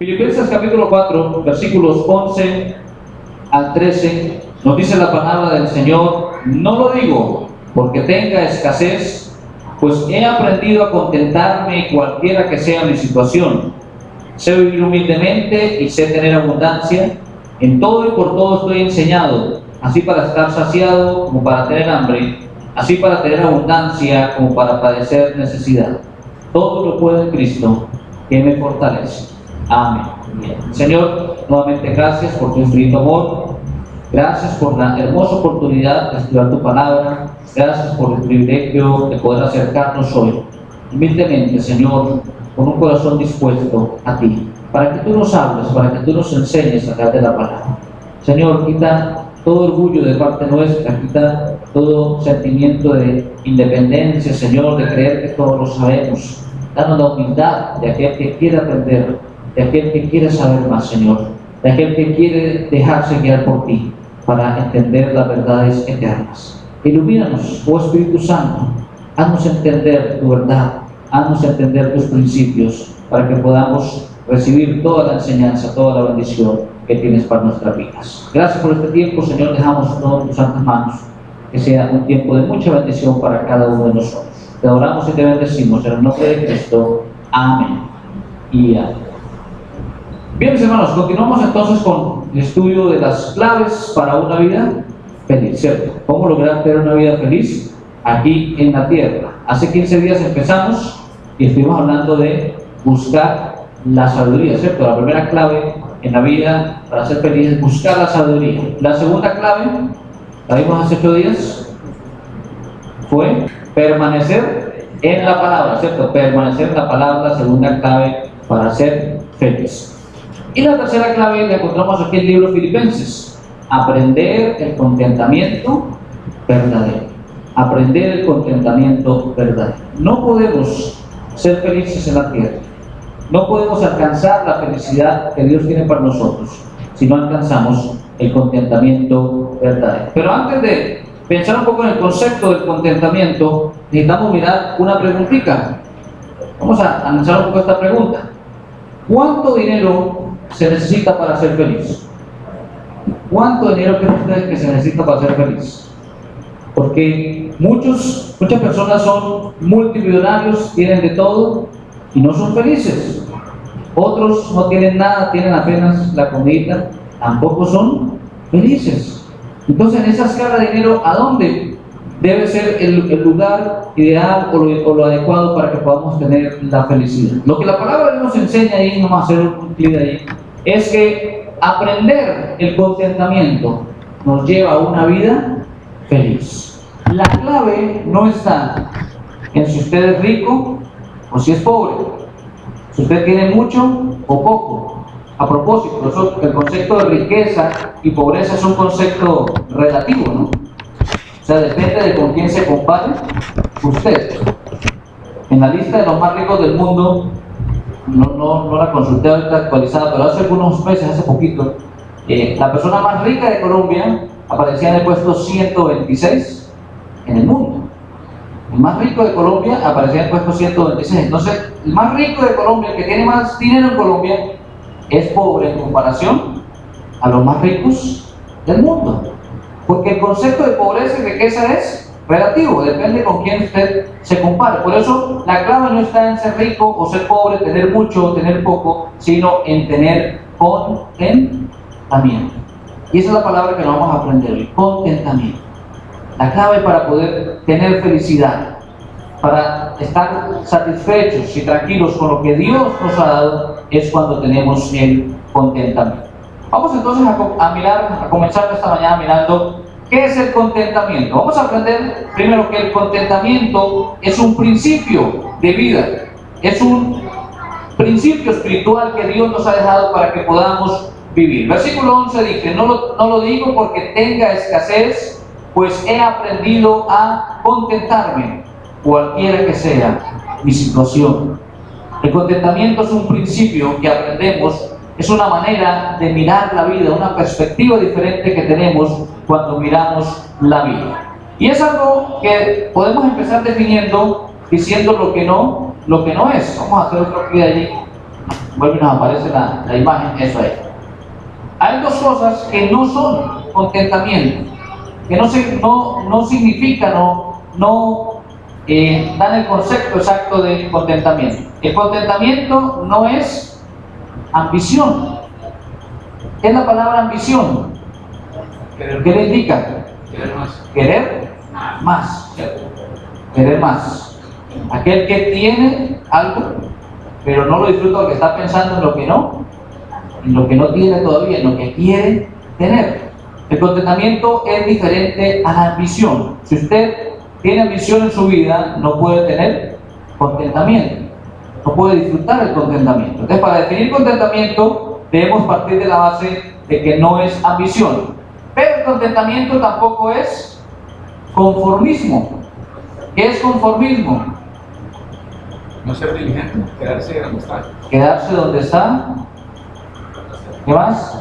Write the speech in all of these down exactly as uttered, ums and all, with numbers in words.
Filipenses capítulo cuatro, versículos once al trece, nos dice la palabra del Señor: no lo digo porque tenga escasez, pues he aprendido a contentarme cualquiera que sea mi situación. Sé vivir humildemente y sé tener abundancia. En todo y por todo estoy enseñado, así para estar saciado como para tener hambre, así para tener abundancia como para padecer necesidad. Todo lo puedo en Cristo que me fortalece. Amén. Bien. Señor, nuevamente gracias por tu infinito amor. Gracias por la hermosa oportunidad de estudiar tu palabra. Gracias por el privilegio de poder acercarnos hoy, humildemente, Señor, con un corazón dispuesto a ti, para que tú nos hables, para que tú nos enseñes a través de la palabra. Señor, quita todo orgullo de parte nuestra, quita todo sentimiento de independencia, Señor, de creer que todos lo sabemos. Danos la humildad de aquel que quiere aprender, de aquel que quiere saber más, Señor, de aquel que quiere dejarse guiar por ti para entender las verdades eternas. Ilumínanos, oh Espíritu Santo, haznos entender tu verdad, haznos entender tus principios, para que podamos recibir toda la enseñanza, toda la bendición que tienes para nuestras vidas. Gracias por este tiempo, Señor, dejamos todo en tus santas manos, que sea un tiempo de mucha bendición para cada uno de nosotros. Te adoramos y te bendecimos en el nombre de Cristo. Amén y amén. Bien, mis hermanos, continuamos entonces con el estudio de las claves para una vida feliz, ¿cierto? ¿Cómo lograr tener una vida feliz aquí en la tierra? Hace quince días empezamos y estuvimos hablando de buscar la sabiduría, ¿cierto? La primera clave en la vida para ser feliz es buscar la sabiduría. La segunda clave, la vimos hace ocho días, fue permanecer en la palabra, ¿cierto? Permanecer en la palabra, la segunda clave para ser feliz. Y la tercera clave la encontramos aquí en el libro Filipenses: aprender el contentamiento verdadero. Aprender el contentamiento verdadero. No podemos ser felices en la tierra, no podemos alcanzar la felicidad que Dios tiene para nosotros si no alcanzamos el contentamiento verdadero. Pero antes de pensar un poco en el concepto del contentamiento, necesitamos mirar una preguntita. Vamos a analizar un poco esta pregunta: ¿cuánto dinero se necesita para ser feliz? ¿Cuánto dinero creen ustedes que se necesita para ser feliz? Porque muchos, muchas personas son multimillonarios, tienen de todo y no son felices. Otros no tienen nada, tienen apenas la comida, tampoco son felices. Entonces, en esa escala de dinero, ¿a dónde debe ser el, el lugar ideal o lo, o lo adecuado para que podamos tener la felicidad? Lo que la palabra nos enseña ahí, vamos a hacer un clic ahí, es que aprender el contentamiento nos lleva a una vida feliz. La clave no está en si usted es rico o si es pobre, si usted tiene mucho o poco. A propósito, eso, el concepto de riqueza y pobreza es un concepto relativo, ¿no? O sea, depende de con quién se compare usted. En la lista de los más ricos del mundo, no, no, no la consulté ahorita actualizada, pero hace algunos meses, hace poquito, eh, la persona más rica de Colombia aparecía en el puesto ciento veintiséis en el mundo. El más rico de Colombia aparecía en el puesto ciento veintiséis. Entonces, el más rico de Colombia, el que tiene más dinero en Colombia, es pobre en comparación a los más ricos del mundo. Porque el concepto de pobreza y riqueza es relativo, depende con quién usted se compare. Por eso la clave no está en ser rico o ser pobre, tener mucho o tener poco, sino en tener contentamiento. Y esa es la palabra que nos vamos a aprender hoy: contentamiento. La clave para poder tener felicidad, para estar satisfechos y tranquilos con lo que Dios nos ha dado, es cuando tenemos el contentamiento. Vamos entonces a, a mirar, a comenzar esta mañana mirando ¿qué es el contentamiento? Vamos a aprender primero que el contentamiento es un principio de vida, es un principio espiritual que Dios nos ha dejado para que podamos vivir. Versículo once dice: no lo, no lo digo porque tenga escasez, pues he aprendido a contentarme, cualquiera que sea mi situación. El contentamiento es un principio que aprendemos. Es una manera de mirar la vida, una perspectiva diferente que tenemos cuando miramos la vida. Y es algo que podemos empezar definiendo, diciendo lo que no, lo que no es. Vamos a hacer otro clic allí. vuelve y nos aparece la, la imagen, eso es. Hay dos cosas que no son contentamiento, que no, se, no, no significan, no, no eh, dan el concepto exacto de contentamiento. El contentamiento no es ambición. ¿Qué es la palabra ambición? ¿Qué le indica? Querer más. Querer más. Querer más. Aquel que tiene algo, pero no lo disfruta porque está pensando en lo que no, en lo que no tiene todavía, en lo que quiere tener. El contentamiento es diferente a la ambición. Si usted tiene ambición en su vida, no puede tener contentamiento, no puede disfrutar el contentamiento. Entonces, para definir contentamiento, debemos partir de la base de que no es ambición. Pero el contentamiento tampoco es conformismo. ¿Qué es conformismo? No ser diligente, quedarse donde está. Quedarse donde está. ¿Qué más?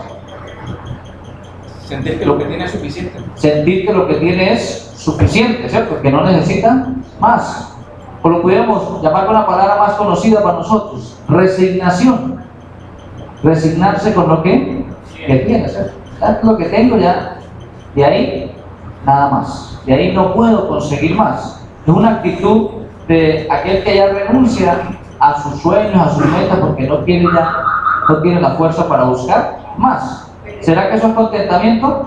Sentir que lo que tiene es suficiente. Sentir que lo que tiene es suficiente, ¿cierto? Que no necesita más. O lo pudiéramos llamar con una palabra más conocida para nosotros: resignación. Resignarse con lo que, que tiene, ¿cierto? Ya lo que tengo ya, de ahí nada más. De ahí no puedo conseguir más. Es una actitud de aquel que ya renuncia a sus sueños, a sus metas, porque no tiene ya, no tiene la fuerza para buscar más. ¿Será que eso es contentamiento?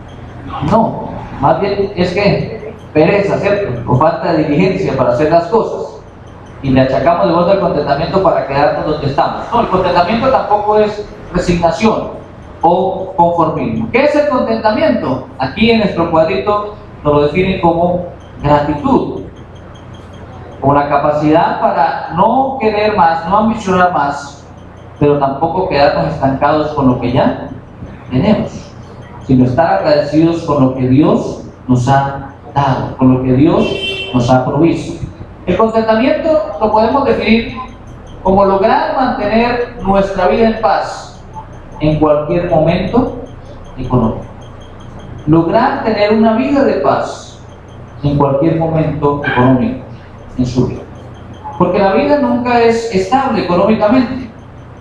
No, más bien es que pereza, ¿cierto? O falta de diligencia para hacer las cosas. Y le achacamos de vuelta el contentamiento para quedarnos donde estamos. No, el contentamiento tampoco es resignación o conformismo. ¿Qué es el contentamiento? Aquí en nuestro cuadrito nos lo definen como gratitud, o la capacidad para no querer más, no ambicionar más, pero tampoco quedarnos estancados con lo que ya tenemos, sino estar agradecidos con lo que Dios nos ha dado, con lo que Dios nos ha provisto. El contentamiento lo podemos definir como lograr mantener nuestra vida en paz en cualquier momento económico. Lograr tener una vida de paz en cualquier momento económico en su vida. Porque la vida nunca es estable económicamente.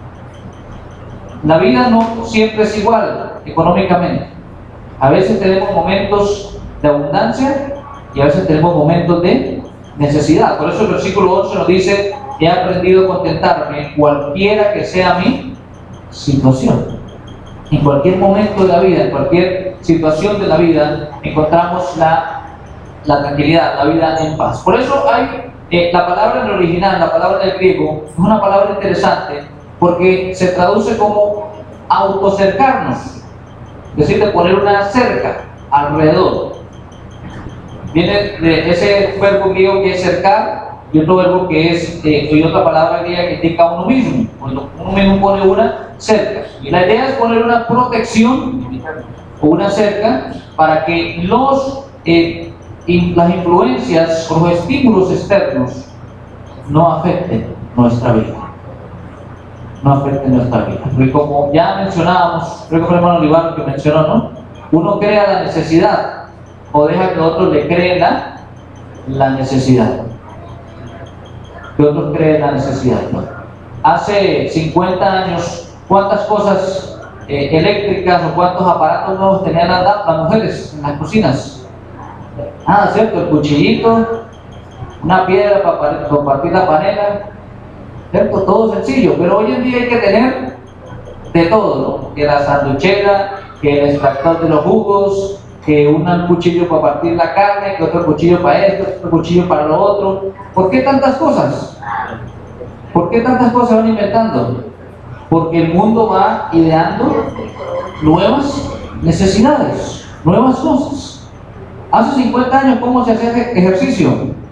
La vida no siempre es igual económicamente. A veces tenemos momentos de abundancia y a veces tenemos momentos de necesidad. Por eso el versículo once nos dice: he aprendido a contentarme cualquiera que sea mi situación. En cualquier momento de la vida, en cualquier situación de la vida, encontramos la, la tranquilidad, la vida en paz. Por eso hay eh, la palabra en el original, la palabra en el griego, es una palabra interesante porque se traduce como autocercarnos, es decir, de poner una cerca alrededor. Viene de ese verbo griego que es cercar y otro verbo que es, eh, y otra palabra griega que indica uno mismo. Cuando uno mismo pone una cerca. Y la idea es poner una protección o una cerca para que los, eh, y las influencias o los estímulos externos no afecten nuestra vida. No afecten nuestra vida. Porque como ya mencionábamos, creo que fue el hermano Olivar que mencionó, ¿no? Uno crea la necesidad o deja que otros le creen la, la necesidad. Que otros creen la necesidad, ¿no? Hace cincuenta años, ¿cuántas cosas eh, eléctricas o cuántos aparatos nuevos tenían las, las mujeres en las cocinas? Ah, ¿cierto? El cuchillito, una piedra para compartir la panela, ¿cierto? Todo sencillo, pero hoy en día hay que tener de todo, ¿no? Que la sanduchera, que el extractor de los jugos, que un cuchillo para partir la carne, que otro cuchillo para esto, otro cuchillo para lo otro. ¿Por qué tantas cosas? ¿Por qué tantas cosas se van inventando? Porque el mundo va ideando nuevas necesidades, nuevas cosas. Hace cincuenta años, ¿cómo se hacía ejercicio?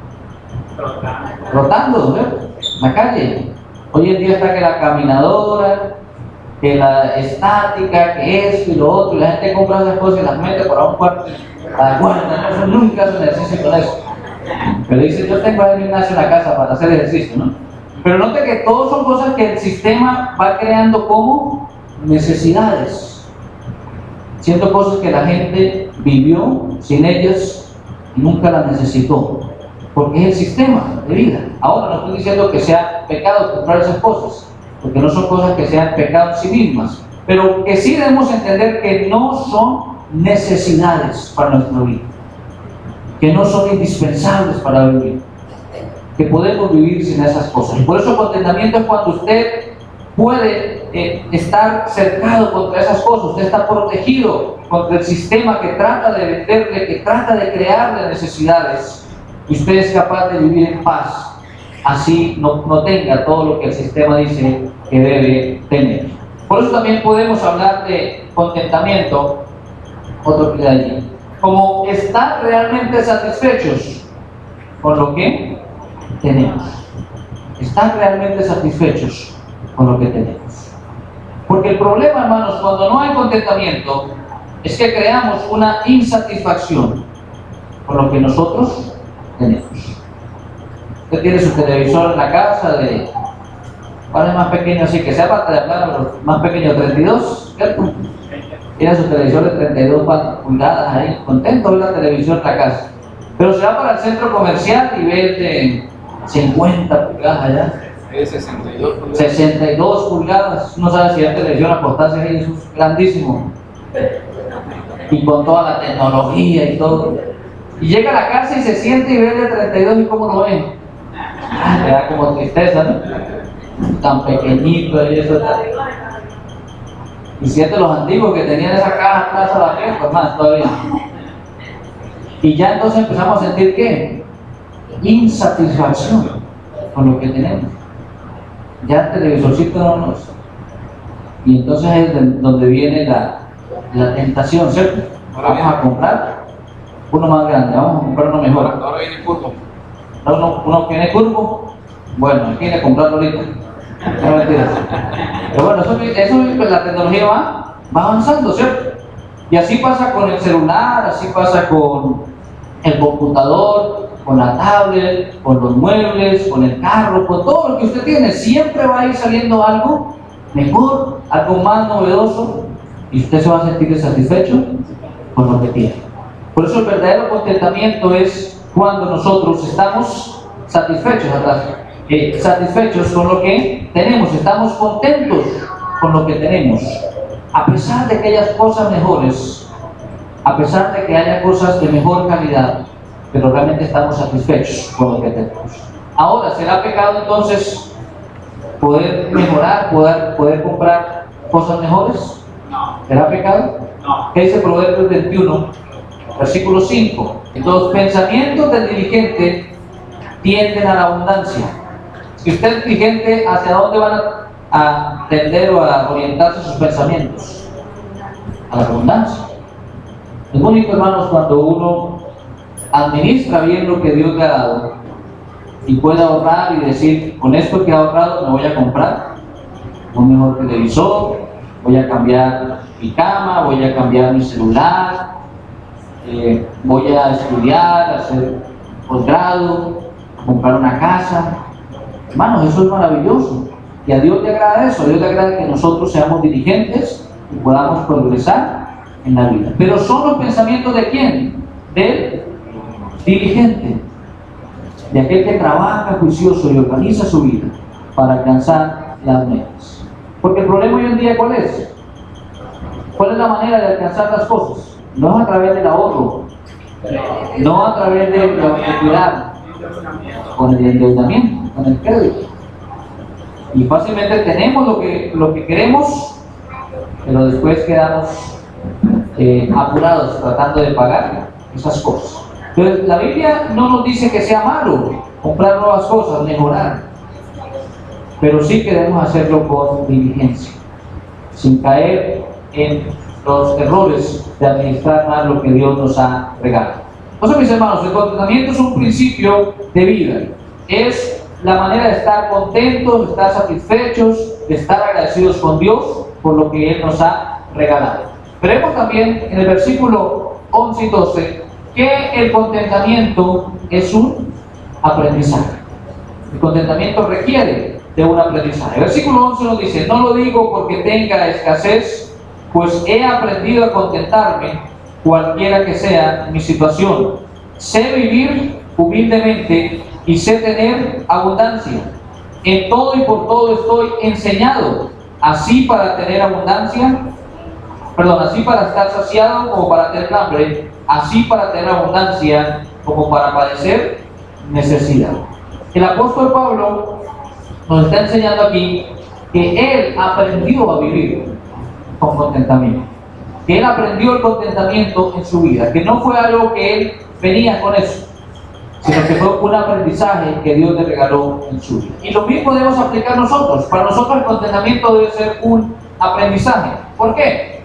Rotando, ¿eh? En la calle. Hoy en día está que la caminadora, que la estática, que esto y lo otro, y la gente compra esas cosas y las mete para un cuarto. La guarda, no, nunca hacen ejercicio con eso. Pero dice: yo tengo el gimnasio en la casa para hacer ejercicio, ¿no? Pero note que todas son cosas que el sistema va creando como necesidades, siendo cosas que la gente vivió sin ellas y nunca las necesitó, porque es el sistema de vida. Ahora no estoy diciendo que sea pecado comprar esas cosas, porque no son cosas que sean pecado en sí mismas, pero que sí debemos entender que no son necesidades para nuestra vida, que no son indispensables para vivir, que podemos vivir sin esas cosas. Por eso el contentamiento es cuando usted puede eh, estar cercado contra esas cosas, usted está protegido contra el sistema que trata de venderle, que trata de crearle necesidades, y usted es capaz de vivir en paz, así no, no tenga todo lo que el sistema dice que debe tener. Por eso también podemos hablar de contentamiento, otro que hay allí, como estar realmente satisfechos con lo que tenemos, estar realmente satisfechos con lo que tenemos. Porque el problema, hermanos, cuando no hay contentamiento, es que creamos una insatisfacción con lo que nosotros tenemos. Usted tiene su televisor en la casa, de ¿cuál es más pequeño? Así que sea para los más pequeños, treinta y dos, ¿cierto? Tiene su televisor de treinta y dos pulgadas ahí, contento de la televisión en la casa. Pero se va para el centro comercial y ve el de cincuenta pulgadas allá. Es sesenta y dos pulgadas. sesenta y dos pulgadas. No sabe si hay televisión acostarse ahí, eso es grandísimo. Y con toda la tecnología y todo. Y llega a la casa y se siente y ve el de treinta y dos y cómo lo ve. Ah, le da como tristeza, ¿no? Tan pequeñito y eso. Tan... Y siente los antiguos que tenían esa caja atrás a la vieja, pues más todavía. Y ya entonces empezamos a sentir ¿qué? Insatisfacción con lo que tenemos. Ya el televisorcito no nos... Y entonces es donde viene la, la tentación, ¿cierto? Vamos a comprar uno más grande, vamos a comprar uno mejor. Ahora viene curvo. Uno, uno tiene curvo, bueno, tiene que comprarlo ahorita. No mentiras. Pero bueno, eso, eso la tecnología va, va avanzando, ¿cierto? Y así pasa con el celular, así pasa con el computador, con la tablet, con los muebles, con el carro, con todo lo que usted tiene. Siempre va a ir saliendo algo mejor, algo más novedoso, y usted se va a sentir satisfecho con lo que tiene. Por eso el verdadero contentamiento es cuando nosotros estamos satisfechos atrás. Eh, satisfechos con lo que tenemos, estamos contentos con lo que tenemos, a pesar de que haya cosas mejores, a pesar de que haya cosas de mejor calidad, pero realmente estamos satisfechos con lo que tenemos. Ahora, ¿será pecado entonces poder mejorar, poder, poder comprar cosas mejores? No. ¿Será pecado? No. ¿Qué dice Proverbios veintiuno, versículo cinco? Los pensamientos del diligente tienden a la abundancia. Si usted es diligente, ¿hacia dónde van a, a tender o a orientarse sus pensamientos? A la abundancia. Es bonito, hermanos, cuando uno administra bien lo que Dios le ha dado y puede ahorrar y decir, con esto que he ahorrado me voy a comprar un mejor televisor, voy a cambiar mi cama, voy a cambiar mi celular, eh, voy a estudiar, hacer posgrado, comprar una casa. Hermanos, eso es maravilloso y a Dios le agrada eso. A Dios le agrada que nosotros seamos diligentes y podamos progresar en la vida. Pero son los pensamientos de quién? Del diligente, de aquel que trabaja juicioso y organiza su vida para alcanzar las metas. Porque el problema hoy en día, ¿cuál es? ¿Cuál es la manera de alcanzar las cosas? No es a través del ahorro, no a través de, de cuidar, con el endeudamiento, con el crédito. Y fácilmente tenemos lo que, lo que queremos, pero después quedamos eh, apurados tratando de pagar esas cosas. Entonces, la Biblia no nos dice que sea malo comprar nuevas cosas, mejorar, pero sí que debemos hacerlo con diligencia, sin caer en los errores de administrar mal lo que Dios nos ha regalado. Entonces, mis hermanos, el contentamiento es un principio de vida, es la manera de estar contentos, de estar satisfechos, de estar agradecidos con Dios por lo que Él nos ha regalado. Veremos también en el versículo once y doce que el contentamiento es un aprendizaje. El contentamiento requiere de un aprendizaje. El versículo once nos dice, no lo digo porque tenga escasez, pues he aprendido a contentarme cualquiera que sea mi situación. Sé vivir humildemente y sé tener abundancia. En todo y por todo estoy enseñado, así para tener abundancia, perdón, así para estar saciado como para tener hambre, así para tener abundancia como para padecer necesidad. El apóstol Pablo nos está enseñando aquí que él aprendió a vivir con contentamiento, que él aprendió el contentamiento en su vida, que no fue algo que él venía con eso, sino que fue un aprendizaje que Dios le regaló en su vida. Y lo mismo debemos aplicar nosotros. Para nosotros el contentamiento debe ser un aprendizaje. ¿Por qué?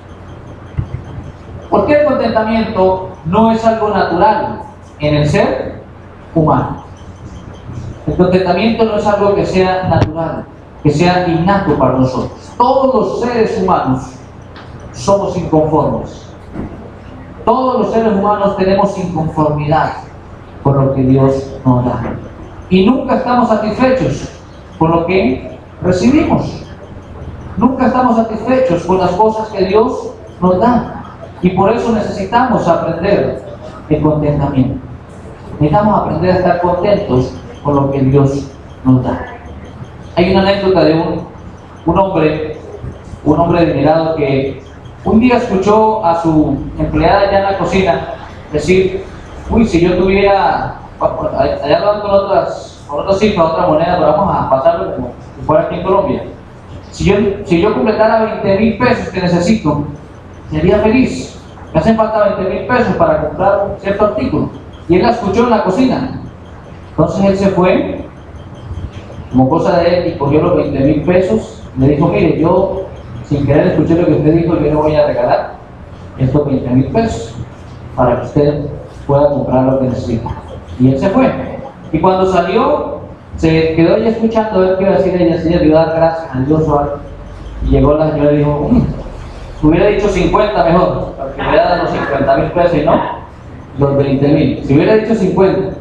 Porque el contentamiento no es algo natural en el ser humano. El contentamiento no es algo que sea natural, que sea innato para nosotros. Todos los seres humanos somos inconformes. Todos los seres humanos tenemos inconformidad con lo que Dios nos da. Y nunca estamos satisfechos con lo que recibimos. Nunca estamos satisfechos con las cosas que Dios nos da. Y por eso necesitamos aprender el contentamiento. Necesitamos aprender a estar contentos con lo que Dios nos da. Hay una anécdota de un, un hombre, un hombre adinerado que un día escuchó a su empleada allá en la cocina decir: uy, si yo tuviera, allá hablando con otras, con otras cifras, otra moneda, pero vamos a pasarlo como si fuera aquí en Colombia. Si yo, si yo completara veinte mil pesos que necesito, sería feliz. Me hacen falta veinte mil pesos para comprar un cierto artículo. Y él la escuchó en la cocina. Entonces él se fue, como cosa de él, y cogió los veinte mil pesos. Y le dijo: mire, yo sin querer escuché lo que usted dijo, yo le voy a regalar estos veinte mil pesos para que usted pueda comprar lo que necesita. Y él se fue. Y cuando salió, se quedó ella escuchando a ver qué iba a decir ella, si ella le iba a dar gracias a Dios o algo. Y llegó la señora y dijo: mmm, hubiera dicho cincuenta mejor, porque me hubiera dado los cincuenta mil pesos y no los veinte mil. Si hubiera dicho cincuenta,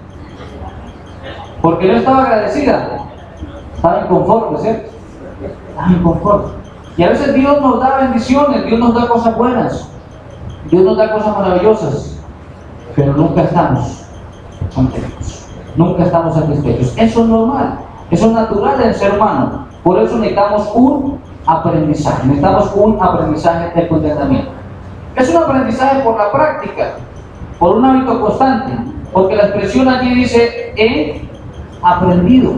porque no estaba agradecida, estaba inconforme, ¿cierto? Estaba inconforme. Y a veces Dios nos da bendiciones, Dios nos da cosas buenas, Dios nos da cosas maravillosas, pero nunca estamos contentos, nunca estamos satisfechos. Eso es normal, eso es natural del ser humano. Por eso necesitamos un aprendizaje, necesitamos un aprendizaje de contentamiento. Es un aprendizaje por la práctica, por un hábito constante, porque la expresión allí dice: he aprendido.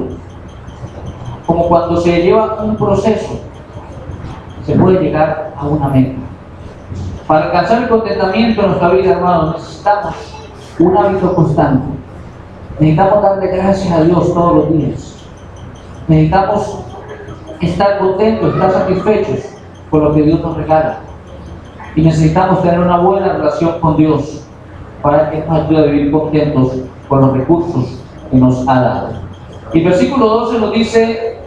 Como cuando se lleva un proceso, se puede llegar a una meta. Para alcanzar el contentamiento en nuestra vida, hermanos, necesitamos un hábito constante. Necesitamos darle gracias a Dios todos los días. Necesitamos estar contentos, estar satisfechos con lo que Dios nos regala. Y necesitamos tener una buena relación con Dios para que nos ayude a vivir contentos con los recursos que nos ha dado. Y el versículo doce nos dice: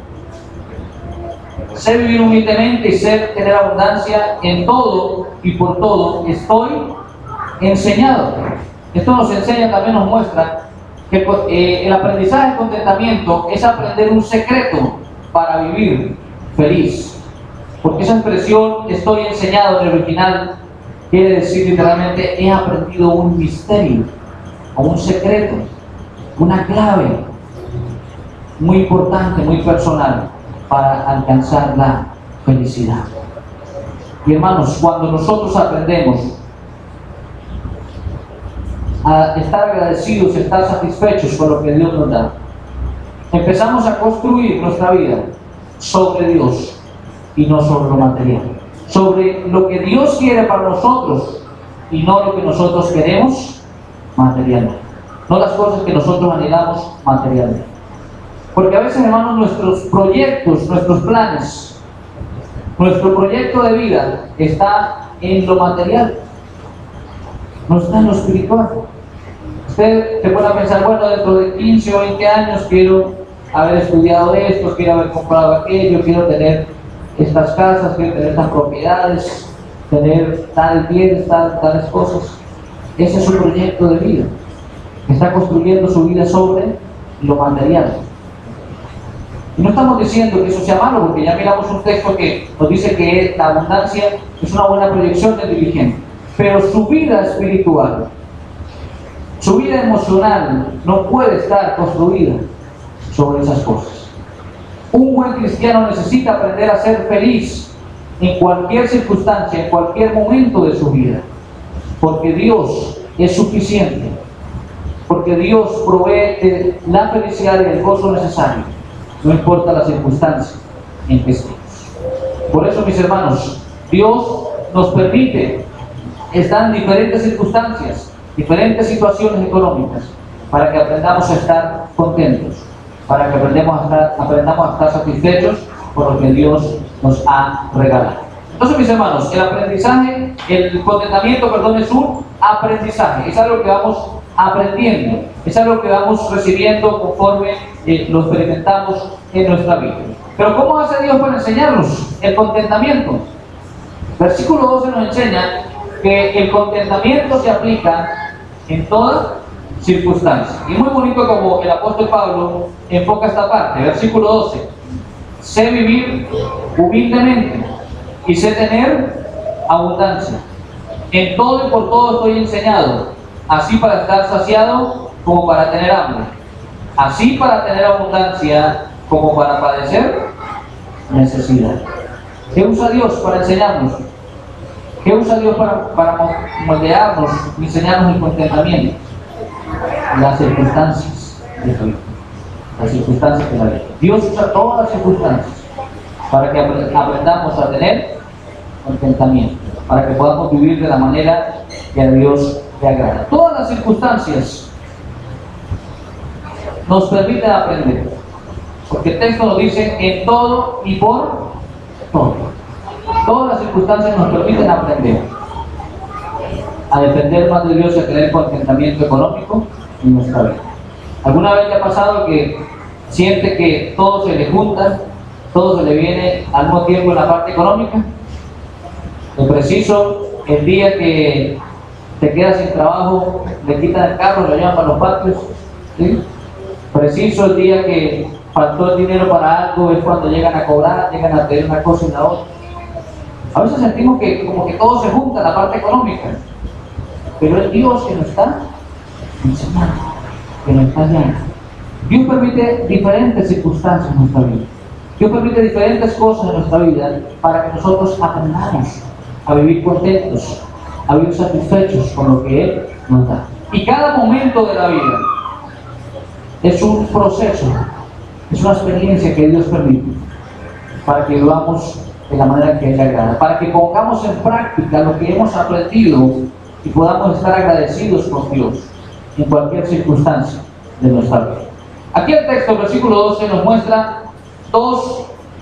sé vivir humildemente y sé tener abundancia, en todo y por todo estoy enseñado. Esto nos enseña, también nos muestra que eh, el aprendizaje de contentamiento es aprender un secreto para vivir feliz. Porque esa expresión "estoy enseñado" en el original quiere decir literalmente: he aprendido un misterio o un secreto, una clave muy importante, muy personal para alcanzar la felicidad. Y hermanos, cuando nosotros aprendemos a estar agradecidos, a estar satisfechos con lo que Dios nos da, empezamos a construir nuestra vida sobre Dios y no sobre lo material, sobre lo que Dios quiere para nosotros y no lo que nosotros queremos materialmente, no las cosas que nosotros anhelamos materialmente. Porque a veces, hermanos, nuestros proyectos, nuestros planes, nuestro proyecto de vida está en lo material, no está en lo espiritual. Usted se puede pensar: bueno, dentro de quince o veinte años quiero haber estudiado esto, quiero haber comprado aquello, quiero tener estas casas, quiero tener estas propiedades, tener tales bienes, tal, tales cosas. Ese es su proyecto de vida. Está construyendo su vida sobre lo material. Y no estamos diciendo que eso sea malo, porque ya miramos un texto que nos dice que la abundancia es una buena proyección del diligente. Pero su vida espiritual, su vida emocional, no puede estar construida sobre esas cosas. Un buen cristiano necesita aprender a ser feliz en cualquier circunstancia, en cualquier momento de su vida, porque Dios es suficiente, porque Dios provee de la felicidad y el gozo necesario, no importa la circunstancia en que estemos. Por eso, mis hermanos, Dios nos permite estar en diferentes circunstancias, diferentes situaciones económicas, para que aprendamos a estar contentos, para que aprendamos a estar, aprendamos a estar satisfechos por lo que Dios nos ha regalado. Entonces, mis hermanos, el aprendizaje, el contentamiento, perdón, es un aprendizaje, es algo que vamos aprendiendo, es algo que vamos recibiendo conforme eh, lo experimentamos en nuestra vida. Pero ¿cómo hace Dios para enseñarnos el contentamiento? Versículo doce nos enseña que el contentamiento se aplica en toda circunstancia. Y muy bonito como el apóstol Pablo enfoca esta parte. Versículo doce: sé vivir humildemente y sé tener abundancia. En todo y por todo estoy enseñado, así para estar saciado como para tener hambre, así para tener abundancia como para padecer necesidad. ¿Qué usa Dios para enseñarnos? ¿Qué usa Dios para, para moldearnos y enseñarnos el contentamiento? Las circunstancias de la vida. Las circunstancias de la vida. Dios usa todas las circunstancias para que aprendamos a tener contentamiento, para que podamos vivir de la manera que a Dios le agrada. Todas las circunstancias nos permiten aprender, porque el texto nos dice en todo y por todo. Todas las circunstancias nos permiten aprender a depender más de Dios y a tener contentamiento económico en nuestra vida. ¿Alguna vez le ha pasado que siente que todo se le junta, todo se le viene al mismo tiempo en la parte económica? Es preciso, el día que te quedas sin trabajo, le quitan el carro, lo llevan para los patios, ¿sí? Preciso, el día que faltó el dinero para algo, es cuando llegan a cobrar, llegan a pedir una cosa y la otra. A veces sentimos que como que todo se junta en la parte económica, pero es Dios que nos está enseñando, que nos está guiando. Dios permite diferentes circunstancias en nuestra vida. Dios permite diferentes cosas en nuestra vida para que nosotros aprendamos a vivir contentos, a vivir satisfechos con lo que Él nos da. Y cada momento de la vida es un proceso, es una experiencia que Dios permite para que vivamos de la manera que Él le agrada, para que pongamos en práctica lo que hemos aprendido y podamos estar agradecidos con Dios en cualquier circunstancia de nuestra vida. Aquí el texto, el versículo doce, nos muestra dos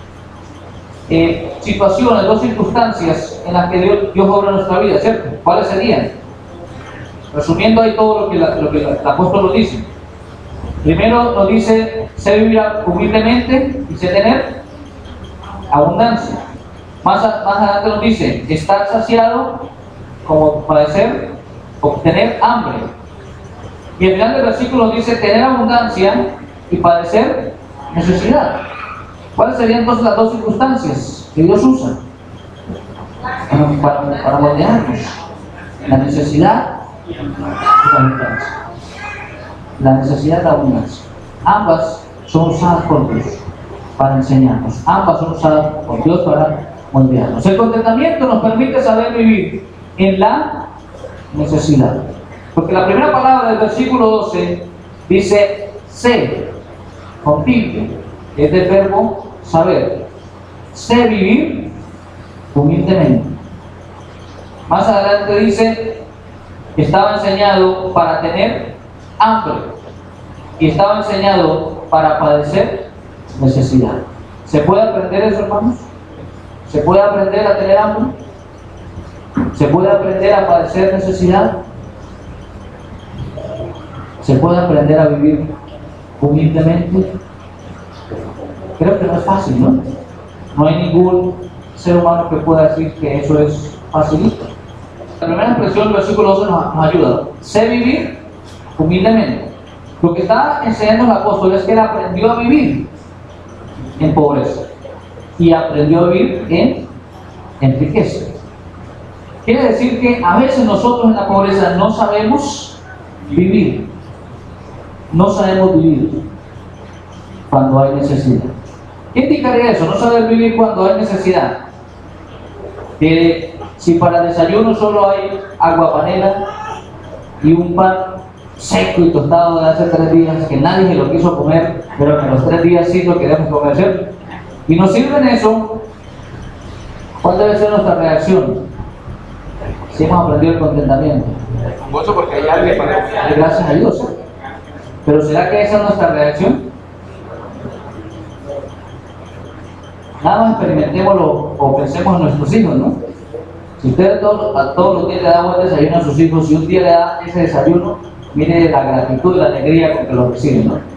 eh, situaciones, dos circunstancias en las que Dios, Dios obra en nuestra vida, ¿cierto? ¿Cuáles serían? Resumiendo ahí todo lo que, la, lo que la, el apóstol nos dice. Primero nos dice, sé vivir humildemente y sé tener abundancia. Más, a, más adelante nos dice, estar saciado como padecer, obtener hambre. Y al final del versículo nos dice, tener abundancia y padecer necesidad. ¿Cuáles serían entonces las dos circunstancias que Dios usa para, para, para moldearnos? La necesidad y la abundancia. La necesidad y la abundancia. Ambas son usadas por Dios para enseñarnos. Ambas son usadas por Dios para moldearnos. El contentamiento nos permite saber vivir en la necesidad. Porque la primera palabra del versículo doce dice sé, con tilde, es del verbo saber. Sé vivir humildemente. Más adelante dice, estaba enseñado para tener hambre y estaba enseñado para padecer necesidad. ¿Se puede aprender eso, hermanos? ¿Se puede aprender a tener hambre? ¿Se puede aprender a padecer necesidad? ¿Se puede aprender a vivir humildemente? Creo que no es fácil, ¿no? No hay ningún ser humano que pueda decir que eso es facilito. La primera expresión del versículo doce nos, nos ayuda. Sé vivir humildemente. Lo que está enseñando el apóstol es que él aprendió a vivir en pobreza y aprendió a vivir en, en riqueza. Quiere decir que a veces nosotros en la pobreza no sabemos vivir. No sabemos vivir cuando hay necesidad. ¿Qué indicaría eso? No saber vivir cuando hay necesidad. Que si para el desayuno solo hay agua panela y un pan seco y tostado de hace tres días que nadie se lo quiso comer, pero que los tres días sí lo queremos comer, ¿cierto? Y nos sirven eso, ¿cuál debe ser nuestra reacción? Si hemos aprendido el contentamiento. Famoso porque hay alguien para... Gracias a Dios, ¿eh? Pero ¿será que esa es nuestra reacción? Nada más experimentémoslo o pensemos en nuestros hijos, ¿no? Si usted todos, a todos los días le da buen desayuno a sus hijos, si un día le da ese desayuno, mire la gratitud y la alegría con que lo reciben, ¿no?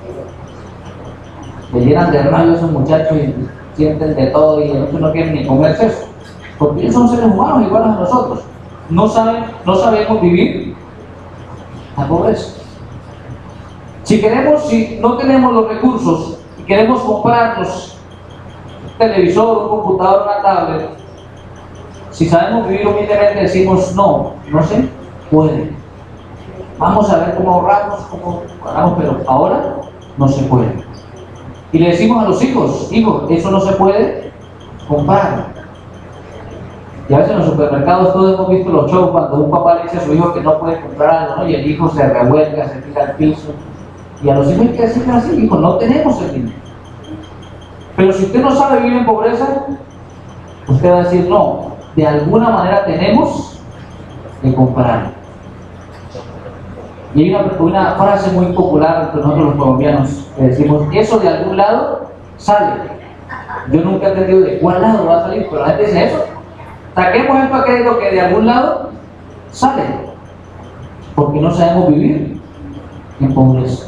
Le llenan de rabia a esos muchachos y sienten de todo y muchos no quieren ni comerse eso. Porque ellos son seres humanos iguales a nosotros. No saben, no sabemos vivir la pobreza. Si queremos, si no tenemos los recursos y queremos comprarnos un televisor, un computador, una tablet, si sabemos vivir humildemente decimos no, no se puede. Vamos a ver cómo ahorramos, cómo pagamos, pero ahora no se puede. Y le decimos a los hijos, hijos, eso no se puede comprar. Y a veces en los supermercados todos hemos visto los shows cuando un papá le dice a su hijo que no puede comprar algo, ¿no? Y el hijo se revuelca, se tira al piso. Y a los hijos hay que decirles así, hijo, no tenemos el dinero. Pero si usted no sabe vivir en pobreza, usted va a decir, no, de alguna manera tenemos que comprar. Y hay una, una frase muy popular entre nosotros los colombianos, que decimos, eso de algún lado sale. Yo nunca he entendido de cuál lado va a salir, pero la gente dice eso. Saquemos esto a crédito que de algún lado sale, porque no sabemos vivir en pobreza.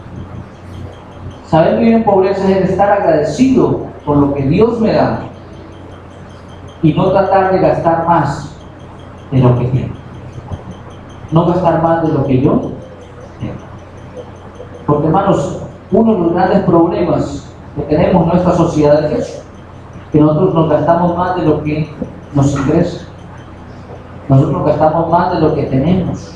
Saber vivir en pobreza es estar agradecido por lo que Dios me da y no tratar de gastar más de lo que tengo. No gastar más de lo que yo tengo. Porque, hermanos, uno de los grandes problemas que tenemos en nuestra sociedad es eso, que nosotros nos gastamos más de lo que nos ingresa. Nosotros gastamos más de lo que tenemos.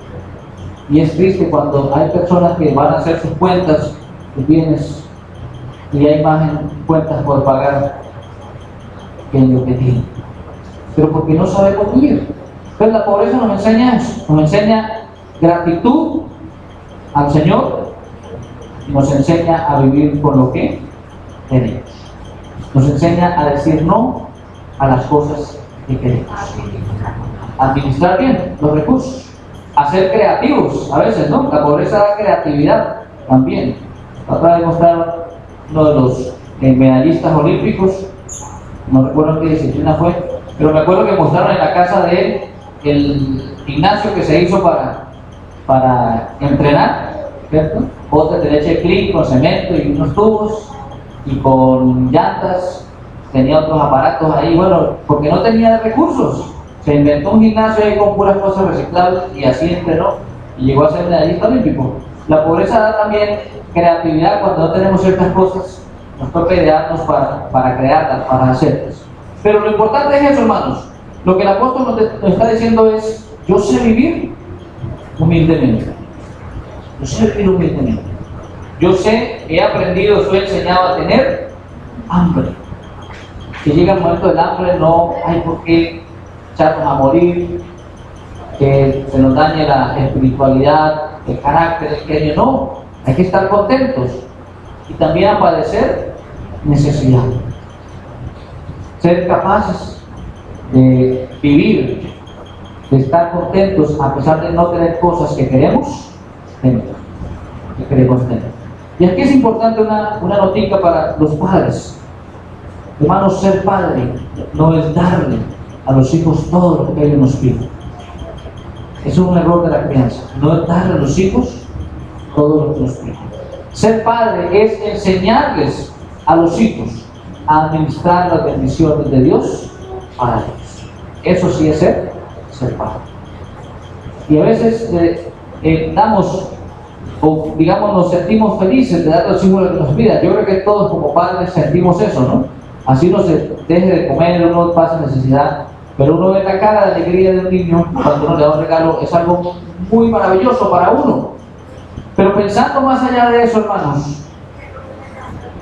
Y es triste cuando hay personas que van a hacer sus cuentas de bienes y hay más en cuentas por pagar que en lo que tienen. Pero porque no sabemos vivir. Entonces la pobreza nos enseña eso, nos enseña gratitud al Señor y nos enseña a vivir con lo que tenemos. Nos enseña a decir no a las cosas que queremos. Administrar bien los recursos, a ser creativos a veces, ¿no? La pobreza da creatividad también. Otra vez mostraron uno de los eh, medallistas olímpicos, no recuerdo qué disciplina fue, pero me acuerdo que mostraron en la casa de él el gimnasio que se hizo para, para entrenar, ¿cierto? Botes de leche clean con cemento y unos tubos y con llantas. Tenía otros aparatos ahí, bueno, porque no tenía recursos. Se inventó un gimnasio ahí con puras cosas reciclables y así entrenó y llegó a ser medallista olímpico. La pobreza da también creatividad cuando no tenemos ciertas cosas, nos toca idearnos para, para crearlas, para hacerlas. Pero lo importante es eso, hermanos. Lo que el apóstol nos, nos está diciendo es, yo sé vivir humildemente. Yo sé vivir humildemente. Yo sé, he aprendido, soy enseñado a tener hambre. Si llega el momento del hambre, no hay por qué echarnos a morir, que se nos dañe la espiritualidad, el carácter, el genio. No, hay que estar contentos y también a padecer necesidad. Ser capaces de vivir, de estar contentos a pesar de no tener cosas que queremos tener, que queremos tener. Y aquí es importante una, una notica para los padres. Hermanos, ser padre no es darle a los hijos todo lo que ellos nos piden. Eso es un error de la crianza. No es darle a los hijos todo lo que nos piden. Ser padre es enseñarles a los hijos a administrar las bendiciones de Dios para ellos. Eso sí es ser, ser padre. Y a veces eh, eh, damos, o digamos, nos sentimos felices de darle a los hijos lo que nos pidan. Yo creo que todos como padres sentimos eso, ¿no? Así no se deje de comer, uno pasa necesidad, pero uno ve la cara de alegría de un niño cuando uno le da un regalo, es algo muy maravilloso para uno. Pero pensando más allá de eso, hermanos,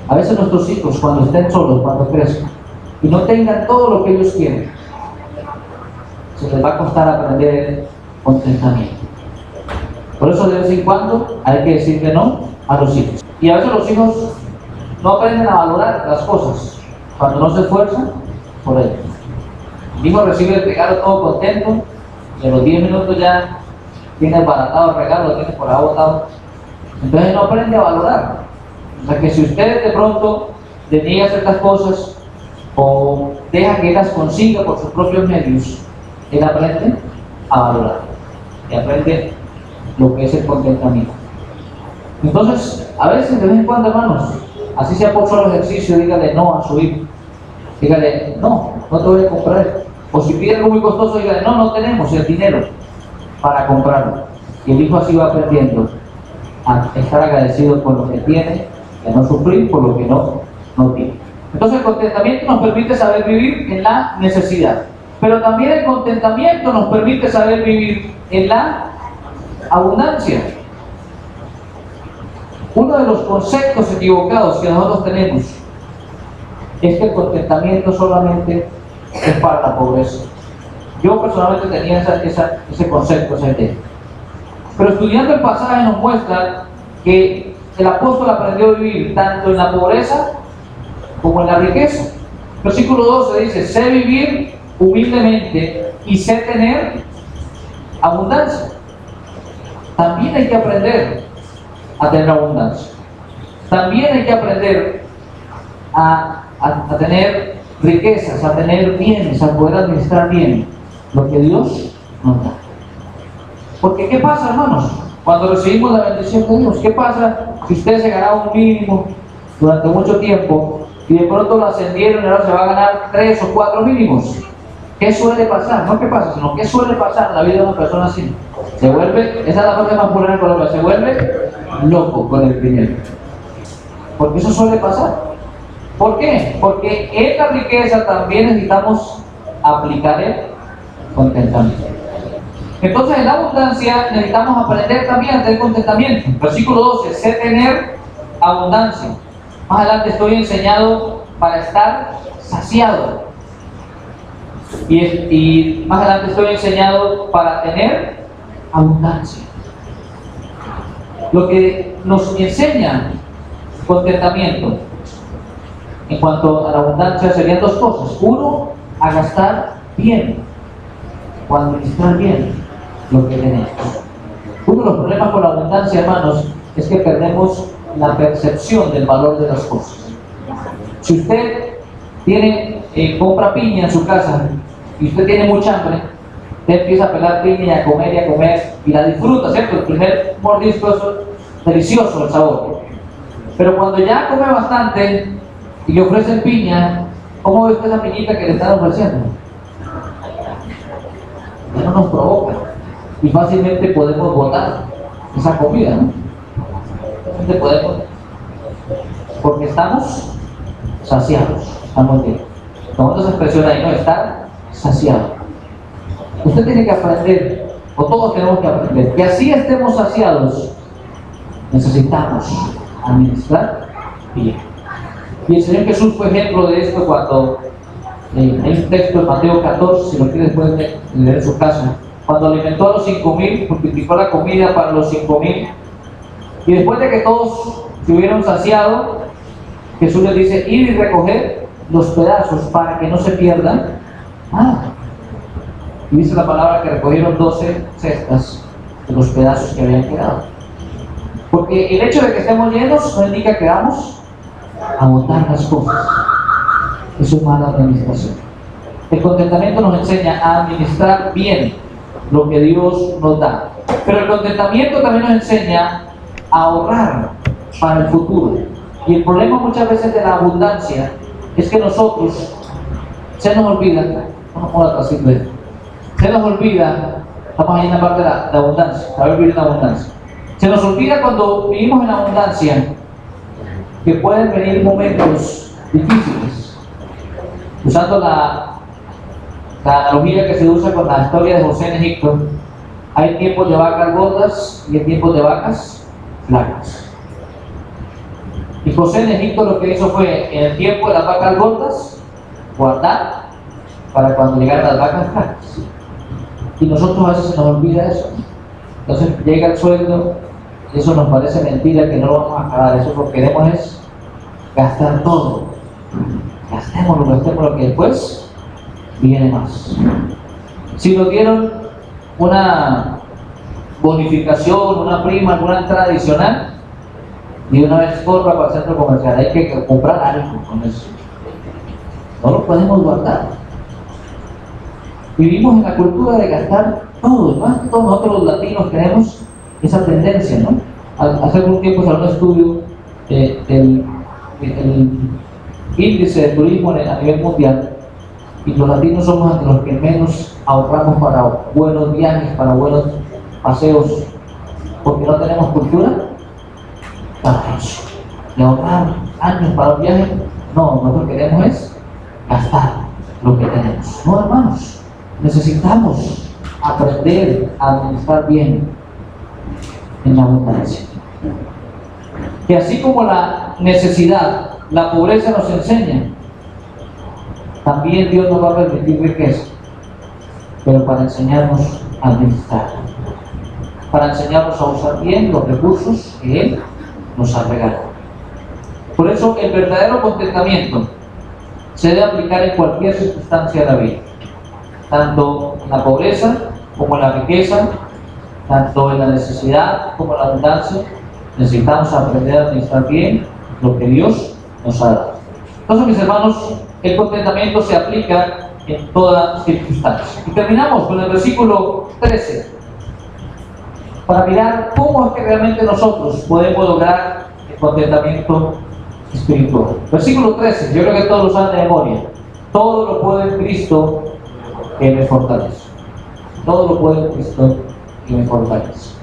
A veces nuestros hijos, cuando estén solos, cuando crezcan, y no tengan todo lo que ellos quieren, se les va a costar aprender contentamiento. Por eso de vez en cuando hay que decirle no a los hijos. Y a veces los hijos no aprenden a valorar las cosas cuando no se esfuerzan por ello. El hijo recibe el regalo todo contento y a los diez minutos ya tiene baratado el regalo, lo tiene por ahí botado. Entonces no aprende a valorar. O sea que si usted de pronto le niega ciertas cosas o deja que él las consiga por sus propios medios, él aprende a valorar y aprende lo que es el contentamiento. Entonces, a veces de vez en cuando, hermanos, así sea por solo ejercicio, dígale no a su hijo. Dígale, no, no te voy a comprar. O si pide algo muy costoso, dígale, no, no tenemos el dinero para comprarlo. Y el hijo así va aprendiendo a estar agradecido por lo que tiene y a no sufrir por lo que no, no tiene. Entonces el contentamiento nos permite saber vivir en la necesidad. Pero también el contentamiento nos permite saber vivir en la abundancia. Uno de los conceptos equivocados que nosotros tenemos es que el contentamiento solamente es para la pobreza. Yo personalmente tenía esa, esa, ese concepto, esa idea. Pero estudiando el pasaje nos muestra que el apóstol aprendió a vivir tanto en la pobreza como en la riqueza. Versículo doce dice, sé vivir humildemente y sé tener abundancia. También hay que aprender a tener abundancia. También hay que aprender a, a, a tener riquezas, a tener bienes, a poder administrar bien lo que Dios nos da. Porque ¿qué pasa, hermanos? Cuando recibimos la bendición de Dios, ¿qué pasa si usted se ganaba un mínimo durante mucho tiempo y de pronto lo ascendieron y ahora se va a ganar tres o cuatro mínimos? ¿Qué suele pasar? No qué pasa, sino qué suele pasar en la vida de una persona así. Se vuelve, esa es la parte más pura en Colombia, se vuelve loco con el dinero. Porque eso suele pasar. ¿Por qué? Porque en la riqueza también necesitamos aplicar el contentamiento. Entonces en la abundancia necesitamos aprender también a tener contentamiento. Versículo doce, sé tener abundancia. Más adelante estoy enseñado para estar saciado. Y, y más adelante estoy enseñado para tener abundancia. Lo que nos enseña contentamiento en cuanto a la abundancia serían dos cosas. Uno, a gastar bien o administrar bien lo que tenemos. Uno de los problemas con la abundancia, hermanos, es que perdemos la percepción del valor de las cosas. Si usted tiene, eh, compra piña en su casa y usted tiene mucha hambre, usted empieza a pelar piña y a comer y a comer y la disfruta, ¿cierto? El primer mordisco es delicioso el sabor. Pero cuando ya come bastante y le ofrecen piña, ¿cómo ve usted esa piñita que le están ofreciendo? Ya no nos provoca y fácilmente podemos botar esa comida, ¿no? Fácilmente podemos, porque estamos saciados, estamos bien. Tomando esa expresión ahí, no, estar saciado. Usted tiene que aprender, o todos tenemos que aprender, que así estemos saciados, necesitamos administrar bien. Y el Señor Jesús fue ejemplo de esto cuando eh, hay un texto de Mateo catorce, si lo quiere después de leer en su casa, cuando alimentó a los cinco mil, multiplicó la comida para los cinco mil, y después de que todos se hubieron saciado, Jesús les dice, ir y recoger los pedazos para que no se pierdan nada. Y dice la palabra que recogieron doce cestas de los pedazos que habían quedado. Porque el hecho de que estemos llenos no indica que vamos a botar las cosas. Eso es mala administración. El contentamiento nos enseña a administrar bien lo que Dios nos da. Pero el contentamiento también nos enseña a ahorrar para el futuro. Y el problema muchas veces de la abundancia es que nosotros se nos olvida, vamos a poner atrásito esto, se nos olvida, estamos ahí en la parte de la, de abundancia, saber vivir en abundancia. Se nos olvida cuando vivimos en abundancia que pueden venir momentos difíciles. Usando la, la analogía que se usa con la historia de José en Egipto, hay tiempos de vacas gordas y hay tiempos de vacas flacas. Y José en Egipto lo que hizo fue, en el tiempo de las vacas gordas, guardar para cuando llegaran las vacas flacas. Y nosotros a veces se nos olvida eso. Entonces llega el sueldo y eso nos parece mentira que no lo vamos a acabar. Eso lo que queremos es gastar todo. Gastémoslo, gastémoslo, que después viene más. Si nos dieron una bonificación, una prima, alguna entrada adicional, y una vez corra para el centro comercial, hay que comprar algo con eso. No lo podemos guardar. Vivimos en la cultura de gastar todo, más que todos nosotros los latinos tenemos esa tendencia, ¿no? Hace algún tiempo salió un estudio eh, el, el índice de turismo a nivel mundial, y los latinos somos entre los que menos ahorramos para buenos viajes, para buenos paseos, porque no tenemos cultura para eso, de ahorrar años para un viaje. No, nosotros queremos es gastar lo que tenemos. No, hermanos, necesitamos aprender a administrar bien en la abundancia. Que así como la necesidad, la pobreza nos enseña, también Dios nos va a permitir riqueza, pero para enseñarnos a administrar, para enseñarnos a usar bien los recursos que Él nos ha regalado. Por eso el verdadero contentamiento se debe aplicar en cualquier circunstancia de la vida, tanto en la pobreza como en la riqueza, tanto en la necesidad como en la abundancia. Necesitamos aprender a administrar bien lo que Dios nos ha dado. Entonces, mis hermanos, el contentamiento se aplica en todas circunstancias. Y terminamos con el versículo trece, para mirar cómo es que realmente nosotros podemos lograr el contentamiento espiritual. Versículo trece, yo creo que todos lo saben de memoria. Todo lo puedo en Cristo que me fortalece. Todo lo puedo en Cristo que me fortalece.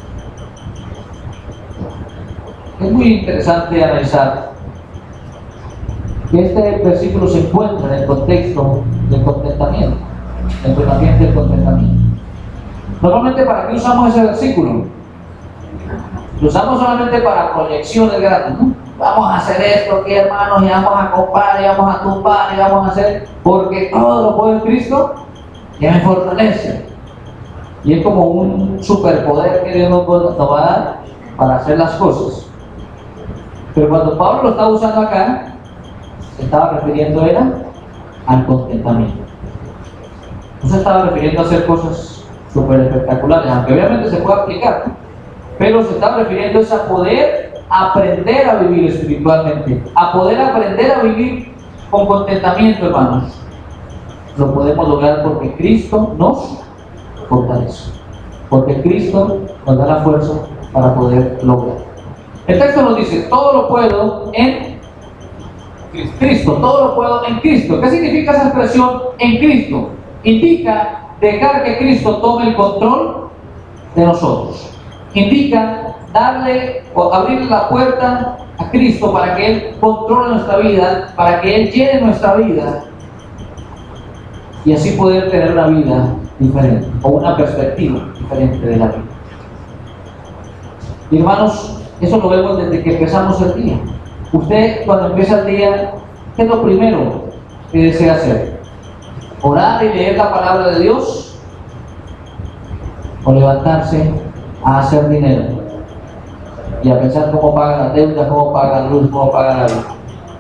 Es muy interesante analizar que este versículo se encuentra en el contexto del contentamiento, el contentamiento del contentamiento. Normalmente, ¿para qué usamos ese versículo? Lo usamos solamente para proyecciones gratis, ¿no? Vamos a hacer esto aquí, hermanos, y vamos a comprar, y vamos a tumbar, y vamos a hacer, porque todo lo puedo en Cristo que me fortalece. Y es como un superpoder que Dios nos va a dar para hacer las cosas. Pero cuando Pablo lo estaba usando acá, se estaba refiriendo era al contentamiento. No se estaba refiriendo a hacer cosas súper espectaculares, aunque obviamente se puede aplicar, ¿no? Pero se estaba refiriendo es a poder aprender a vivir espiritualmente, a poder aprender a vivir con contentamiento, hermanos. Lo podemos lograr porque Cristo nos fortalece, porque Cristo nos da la fuerza para poder lograr. El texto nos dice, todo lo puedo en Cristo, todo lo puedo en Cristo. ¿Qué significa esa expresión en Cristo? Indica dejar que Cristo tome el control de nosotros. Indica darle o abrir la puerta a Cristo para que Él controle nuestra vida, para que Él llene nuestra vida y así poder tener una vida diferente o una perspectiva diferente de la vida. Y hermanos, eso lo vemos desde que empezamos el día. Usted, cuando empieza el día, ¿qué es lo primero que desea hacer? ¿Orar y leer la palabra de Dios? ¿O levantarse a hacer dinero y a pensar cómo paga la deuda, cómo paga la luz, cómo paga la vida?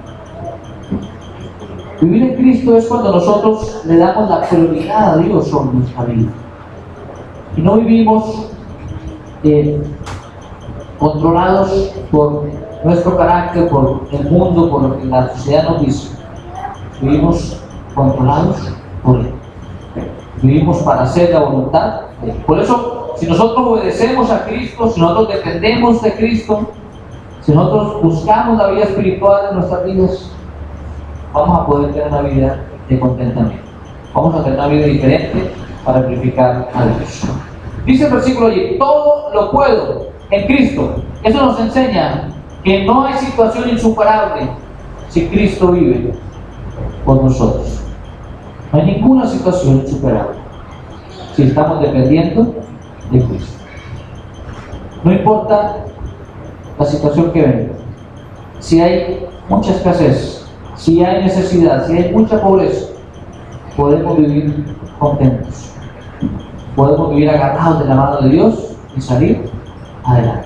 Vivir en Cristo es cuando nosotros le damos la prioridad a Dios sobre nuestra vida y no vivimos eh, controlados por nuestro carácter, por el mundo, por lo que la sociedad nos dice. Vivimos controlados por Él. Vivimos para hacer la voluntad de Él. Por eso, si nosotros obedecemos a Cristo, si nosotros dependemos de Cristo, si nosotros buscamos la vida espiritual en nuestras vidas, vamos a poder tener una vida de contentamiento. Vamos a tener una vida diferente para glorificar a Dios. Dice el versículo allí, todo lo puedo en Cristo. Eso nos enseña que no hay situación insuperable si Cristo vive por nosotros. No hay ninguna situación insuperable si estamos dependiendo de Cristo. No importa la situación que venga, si hay mucha escasez, si hay necesidad, si hay mucha pobreza, podemos vivir contentos. Podemos vivir agarrados de la mano de Dios y salir adelante.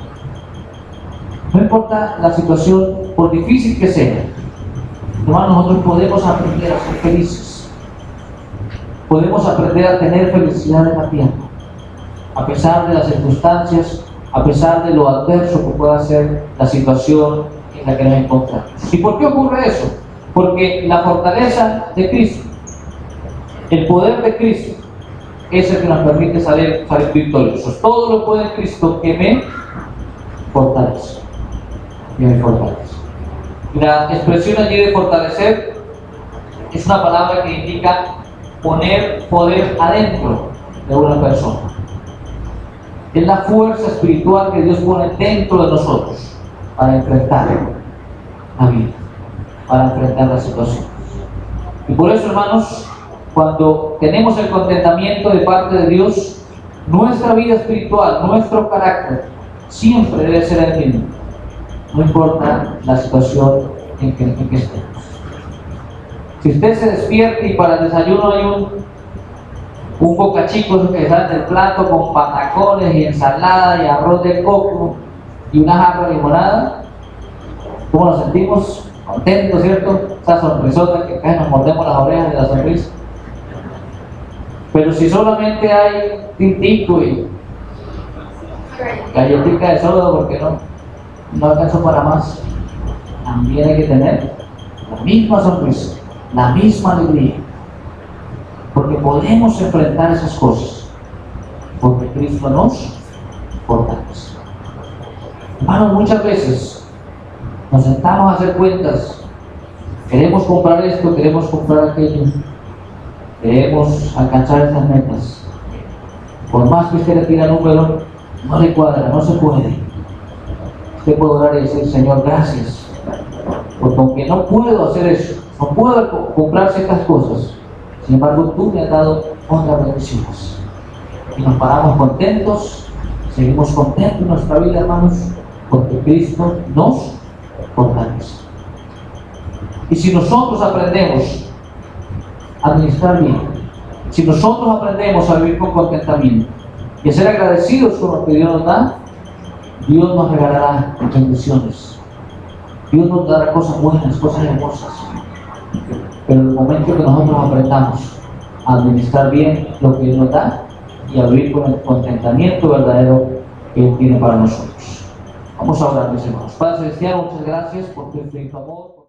No importa la situación, por difícil que sea, hermanos, nosotros podemos aprender a ser felices. Podemos aprender a tener felicidad en la tierra, a pesar de las circunstancias, a pesar de lo adverso que pueda ser la situación en la que nos encontramos. ¿Y por qué ocurre eso? Porque la fortaleza de Cristo, el poder de Cristo, es el que nos permite salir, salir victoriosos. Todo lo puede Cristo que me fortalece. Que me fortalece. La expresión allí de fortalecer es una palabra que indica poner poder adentro de una persona. Es la fuerza espiritual que Dios pone dentro de nosotros para enfrentar la vida, para enfrentar las situaciones. Y por eso, hermanos, cuando tenemos el contentamiento de parte de Dios, nuestra vida espiritual, nuestro carácter, siempre debe ser el mismo. No importa la situación en que, en que estemos. Si usted se despierta y para el desayuno hay un, un bocachico que sale del plato con patacones y ensalada y arroz de coco y una jarra de limonada, ¿cómo nos sentimos? Contentos, ¿cierto? Esa sonrisota que casi nos mordemos las orejas de la sonrisa. Pero si solamente hay tintico y galletica de soda, porque no, no alcanzo para más, también hay que tener la misma sonrisa, la misma alegría, porque podemos enfrentar esas cosas, porque Cristo nos fortalece. Hermanos, muchas veces nos sentamos a hacer cuentas, queremos comprar esto, queremos comprar aquello, queremos alcanzar estas metas. Por más que usted le tira número, no le cuadra, no se puede. Usted puede orar y decir: Señor, gracias, porque aunque no puedo hacer eso, no puedo comprar ciertas cosas, sin embargo tú me has dado otras bendiciones. Y nos paramos contentos, seguimos contentos en nuestra vida, hermanos, porque Cristo nos fortalece. Y si nosotros aprendemos a administrar bien, si nosotros aprendemos a vivir con contentamiento y a ser agradecidos con lo que Dios nos da, Dios nos regalará bendiciones. Dios nos dará cosas buenas, cosas hermosas. Pero en el momento que nosotros aprendamos a administrar bien lo que Dios nos da y a vivir con el contentamiento verdadero que Él tiene para nosotros. Vamos a orar, mis hermanos. Padre Celestial, muchas gracias por tu infinito amor.